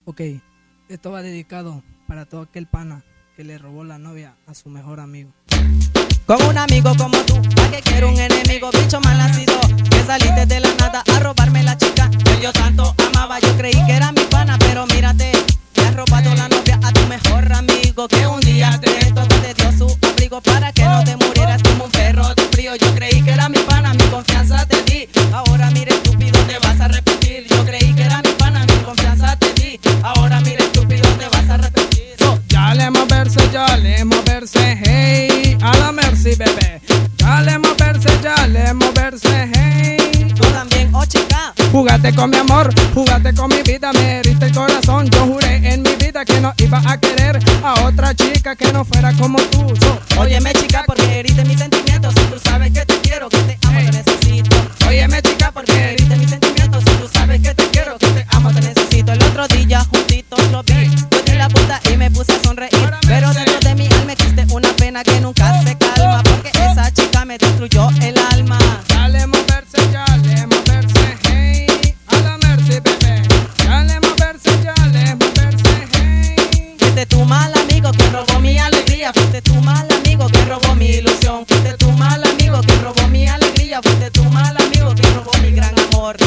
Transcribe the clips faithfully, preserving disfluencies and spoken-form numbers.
Ok, esto va dedicado para todo aquel pana que le robó la novia a su mejor amigo. Con un amigo como tú, ¿para qué quiero un enemigo? Bicho mal nacido, que saliste de la nada a robarme la chica que yo tanto amaba. Yo creí que era mi pana, pero mírate, te has robado la novia a tu mejor amigo, que un día de esto te dio su abrigo para que no te murieras como un perro de frío. Yo creí que era mi pana, mi confianza te di. Ahora mira estúpido, te vas a arrepentir. Yo creí que era mi pana, mi confianza te di. Ahora mira estúpido, te vas a arrepentir. So, ya le moverse, ya le moverse, hey, a la Mercy, bebé. Ya le moverse, ya le moverse, hey. Tú también, oh chica. Jugaste con mi amor, jugaste con mi vida, me heriste el corazón. Yo juré en mi vida que no iba a querer a otra chica que no fuera como tú. So, óyeme chica, porque heriste mis sentimientos. Si tú sabes que te quiero, que te amo, te necesito. óyeme chica, Porque heriste mis sentimientos. Si tú sabes que te quiero, que te amo, te necesito. El otro día juntitos lo vi, yo di la puta y me puse a sonreír. Pero dentro de mi alma existe una pena que nunca se calma, porque esa chica me destruyó el alma. ya le moverse, ya le moverse, hey, a la Mercy, bebé. Ya le moverse, ya le moverse, hey. Fuiste tu mal amigo que robó mi alegría. Fuiste tu mal amigo que robó mi ilusión. Fuiste tu mal amigo que robó mi alegría. Fuiste tu mal amigo que robó mi gran amor.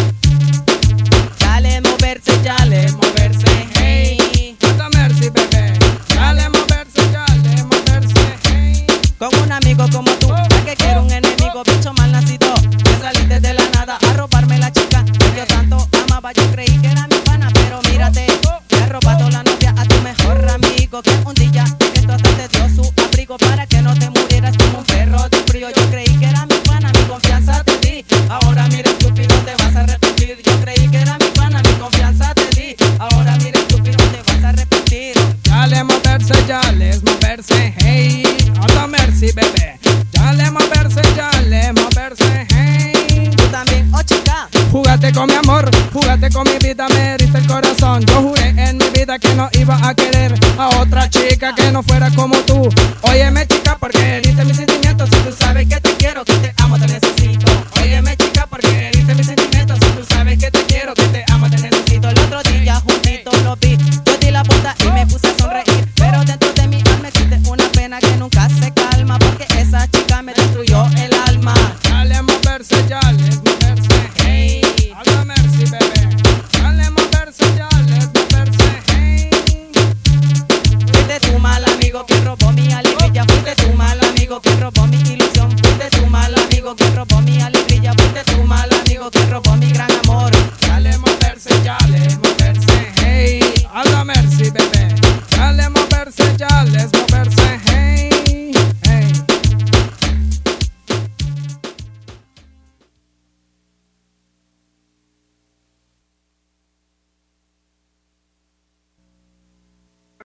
Ya le moverse, ya le moverse, hey. A la Mercy, bebé. Ya le moverse, ya le moverse, hey. Con un amigo como tú, ¿para qué quiero un enemigo? Bicho mal nacido, que saliste de la nada a robarme la chica que yo tanto amaba. Yo creí que era mi pana, pero mírate, te has robado la novia a tu mejor amigo, que un día que esto hasta te dio su abrigo para que no te murieras como un perro de frío. Yo creí que era mi pana, mi confianza te di. Ahora mira estúpido, te vas a arrepentir. Yo creí que era mi pana, mi confianza te di. Ahora mira estúpido, te vas a arrepentir. Ya le moverse, ya les moverse, hey, a la Mercy, bebé. Ya le moverse, ya le moverse, hey. Tú también, oh chica. Jugaste con mi amor, jugaste con mi vida, me heriste el corazón. Yo